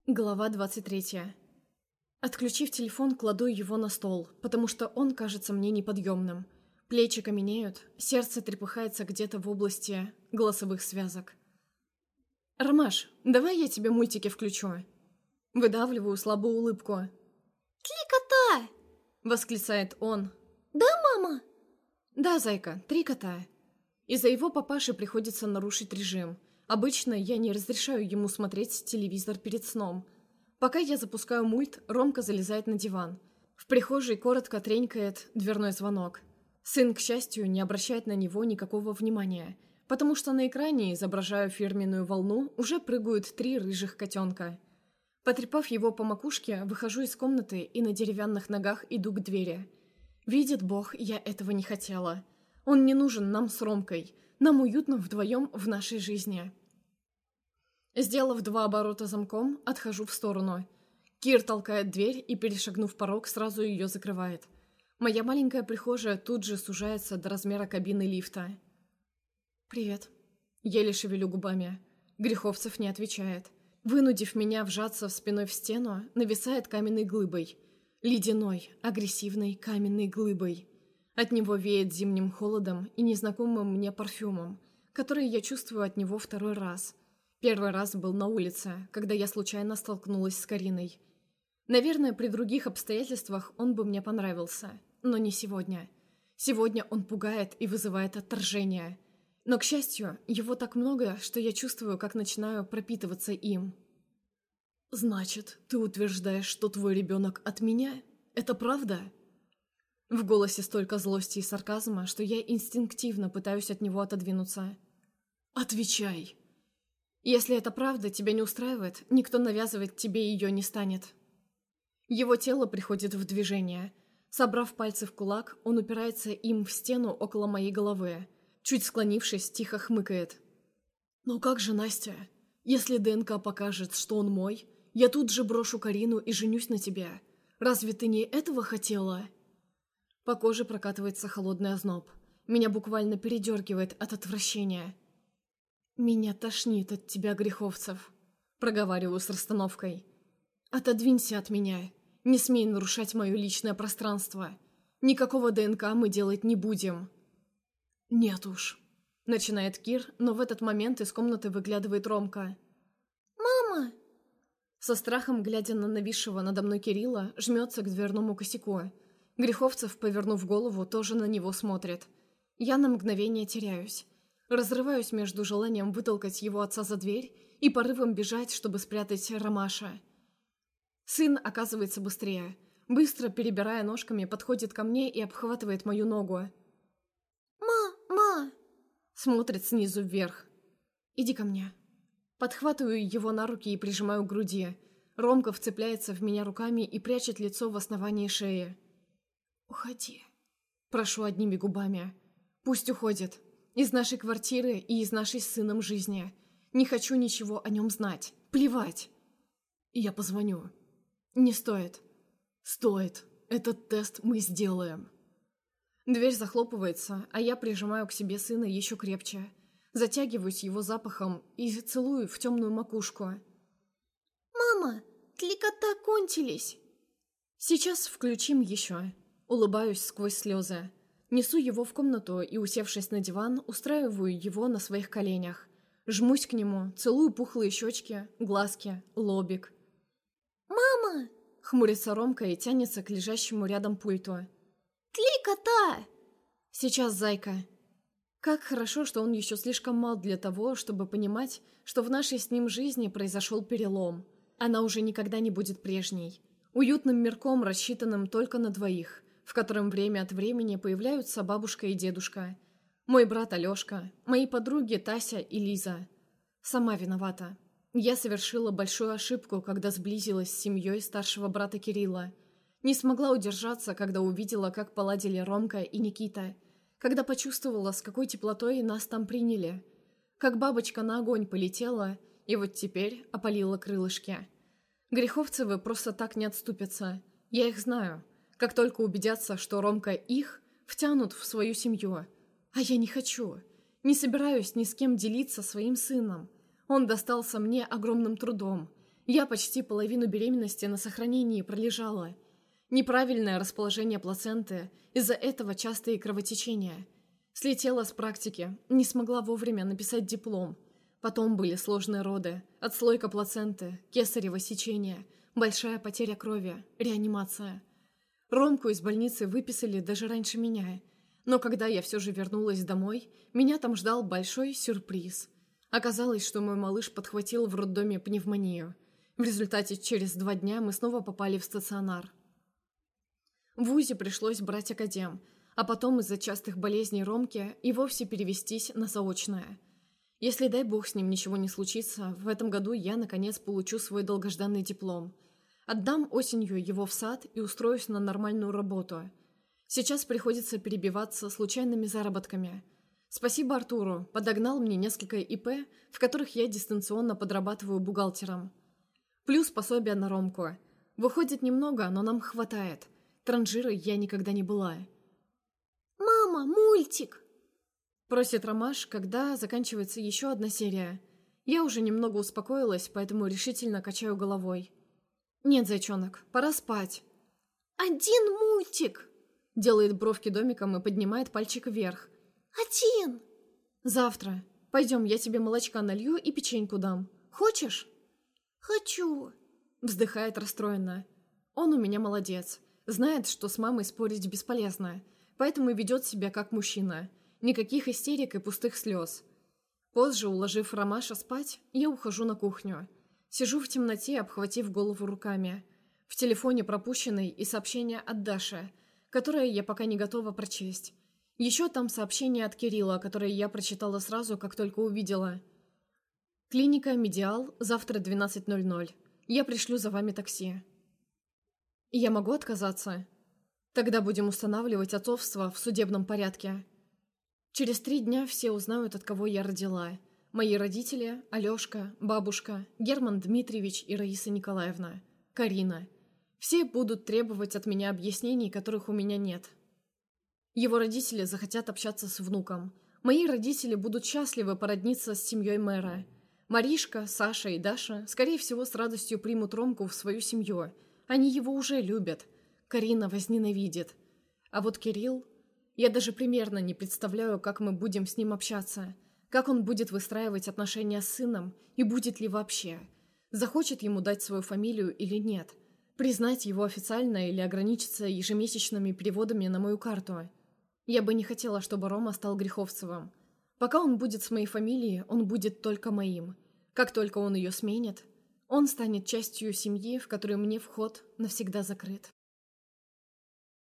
Глава 23. Отключив телефон, кладу его на стол, потому что он кажется мне неподъемным. Плечи каменеют, сердце трепыхается где-то в области голосовых связок. «Ромаш, давай я тебе мультики включу». Выдавливаю слабую улыбку. «Три кота!» — восклицает он. «Да, мама?» «Да, зайка, 3 кота». Из-за его папаши приходится нарушить режим. Обычно я не разрешаю ему смотреть телевизор перед сном. Пока я запускаю мульт, Ромка залезает на диван. В прихожей коротко тренькает дверной звонок. Сын, к счастью, не обращает на него никакого внимания, потому что на экране, изображая фирменную волну, уже прыгают 3 рыжих котенка. Потрепав его по макушке, выхожу из комнаты и на деревянных ногах иду к двери. Видит Бог, я этого не хотела. Он не нужен нам с Ромкой. Нам уютно вдвоем в нашей жизни. Сделав 2 оборота замком, отхожу в сторону. Кир толкает дверь и, перешагнув порог, сразу ее закрывает. Моя маленькая прихожая тут же сужается до размера кабины лифта. «Привет». Еле шевелю губами. Греховцев не отвечает. Вынудив меня вжаться спиной в стену, нависает каменной глыбой. Ледяной, агрессивной каменной глыбой. От него веет зимним холодом и незнакомым мне парфюмом, который я чувствую от него второй раз. Первый раз был на улице, когда я случайно столкнулась с Кариной. Наверное, при других обстоятельствах он бы мне понравился, но не сегодня. Сегодня он пугает и вызывает отторжение. Но, к счастью, его так много, что я чувствую, как начинаю пропитываться им. «Значит, ты утверждаешь, что твой ребенок от меня? Это правда?» В голосе столько злости и сарказма, что я инстинктивно пытаюсь от него отодвинуться. «Отвечай!» «Если это правда тебя не устраивает, никто навязывать тебе ее не станет». Его тело приходит в движение. Собрав пальцы в кулак, он упирается им в стену около моей головы. Чуть склонившись, тихо хмыкает. «Но как же, Настя? Если ДНК покажет, что он мой, я тут же брошу Карину и женюсь на тебе. Разве ты не этого хотела?» По коже прокатывается холодный озноб. Меня буквально передергивает от отвращения. «Меня тошнит от тебя, Греховцев», — проговариваю с расстановкой. «Отодвинься от меня. Не смей нарушать мое личное пространство. Никакого ДНК мы делать не будем». «Нет уж», — начинает Кир, но в этот момент из комнаты выглядывает Ромка. «Мама!» Со страхом, глядя на нависшего надо мной Кирилла, жмется к дверному косяку. Греховцев, повернув голову, тоже на него смотрит. Я на мгновение теряюсь. Разрываюсь между желанием вытолкать его отца за дверь и порывом бежать, чтобы спрятать Ромаша. Сын оказывается быстрее. Быстро, перебирая ножками, подходит ко мне и обхватывает мою ногу. «Ма!» Смотрит снизу вверх. «Иди ко мне». Подхватываю его на руки и прижимаю к груди. Ромка вцепляется в меня руками и прячет лицо в основании шеи. «Уходи», — прошу одними губами. «Пусть уходит. Из нашей квартиры и из нашей с сыном жизни. Не хочу ничего о нем знать. Плевать». «Я позвоню». «Не стоит». «Стоит. Этот тест мы сделаем». Дверь захлопывается, а я прижимаю к себе сына еще крепче. Затягиваюсь его запахом и целую в темную макушку. «Мама, 3 кота кончились!» «Сейчас включим еще». Улыбаюсь сквозь слезы. Несу его в комнату и, усевшись на диван, устраиваю его на своих коленях. Жмусь к нему, целую пухлые щечки, глазки, лобик. «Мама!» — хмурится Ромка и тянется к лежащему рядом пульту. 3 кота!» «Сейчас, зайка». Как хорошо, что он еще слишком мал для того, чтобы понимать, что в нашей с ним жизни произошел перелом. Она уже никогда не будет прежней. Уютным мирком, рассчитанным только на двоих, в котором время от времени появляются бабушка и дедушка. Мой брат Алешка, мои подруги Тася и Лиза. Сама виновата. Я совершила большую ошибку, когда сблизилась с семьей старшего брата Кирилла. Не смогла удержаться, когда увидела, как поладили Ромка и Никита. Когда почувствовала, с какой теплотой нас там приняли. Как бабочка на огонь полетела, и вот теперь опалила крылышки. Греховцевы просто так не отступятся. Я их знаю. Как только убедятся, что Ромка их, втянут в свою семью. А я не хочу. Не собираюсь ни с кем делиться своим сыном. Он достался мне огромным трудом. Я почти половину беременности на сохранении пролежала. Неправильное расположение плаценты, из-за этого частые кровотечения. Слетела с практики, не смогла вовремя написать диплом. Потом были сложные роды, отслойка плаценты, кесарево сечение, большая потеря крови, реанимация. Ромку из больницы выписали даже раньше меня. Но когда я все же вернулась домой, меня там ждал большой сюрприз. Оказалось, что мой малыш подхватил в роддоме пневмонию. В результате через 2 дня мы снова попали в стационар. В ВУЗе пришлось брать академ, а потом из-за частых болезней Ромки и вовсе перевестись на заочное. Если, дай бог, с ним ничего не случится, в этом году я, наконец, получу свой долгожданный диплом. Отдам осенью его в сад и устроюсь на нормальную работу. Сейчас приходится перебиваться случайными заработками. Спасибо Артуру, подогнал мне несколько ИП, в которых я дистанционно подрабатываю бухгалтером. Плюс пособие на Ромку. Выходит немного, но нам хватает. Транжирой я никогда не была. «Мама, мультик!» Просит Ромаш, когда заканчивается еще одна серия. Я уже немного успокоилась, поэтому решительно качаю головой. «Нет, зайчонок, пора спать». «Один мультик!» Делает бровки домиком и поднимает пальчик вверх. «Один!» «Завтра. Пойдем, я тебе молочка налью и печеньку дам. Хочешь?» «Хочу!» Вздыхает расстроенно. Он у меня молодец. Знает, что с мамой спорить бесполезно, поэтому ведет себя как мужчина. Никаких истерик и пустых слез. Позже, уложив Ромаша спать, я ухожу на кухню. Сижу в темноте, обхватив голову руками. В телефоне пропущенный и сообщение от Даши, которое я пока не готова прочесть. Еще там сообщение от Кирилла, которое я прочитала сразу, как только увидела. «Клиника Медиал, завтра 12:00. Я пришлю за вами такси». «Я могу отказаться? Тогда будем устанавливать отцовство в судебном порядке». Через 3 дня все узнают, от кого я родила. Мои родители, Алешка, бабушка, Герман Дмитриевич и Раиса Николаевна, Карина. Все будут требовать от меня объяснений, которых у меня нет. Его родители захотят общаться с внуком. Мои родители будут счастливы породниться с семьей мэра. Маришка, Саша и Даша, скорее всего, с радостью примут Ромку в свою семью. Они его уже любят. Карина возненавидит. А вот Кирилл... Я даже примерно не представляю, как мы будем с ним общаться. Как он будет выстраивать отношения с сыном и будет ли вообще. Захочет ему дать свою фамилию или нет. Признать его официально или ограничиться ежемесячными переводами на мою карту. Я бы не хотела, чтобы Рома стал Греховцевым. Пока он будет с моей фамилией, он будет только моим. Как только он ее сменит, он станет частью семьи, в которую мне вход навсегда закрыт.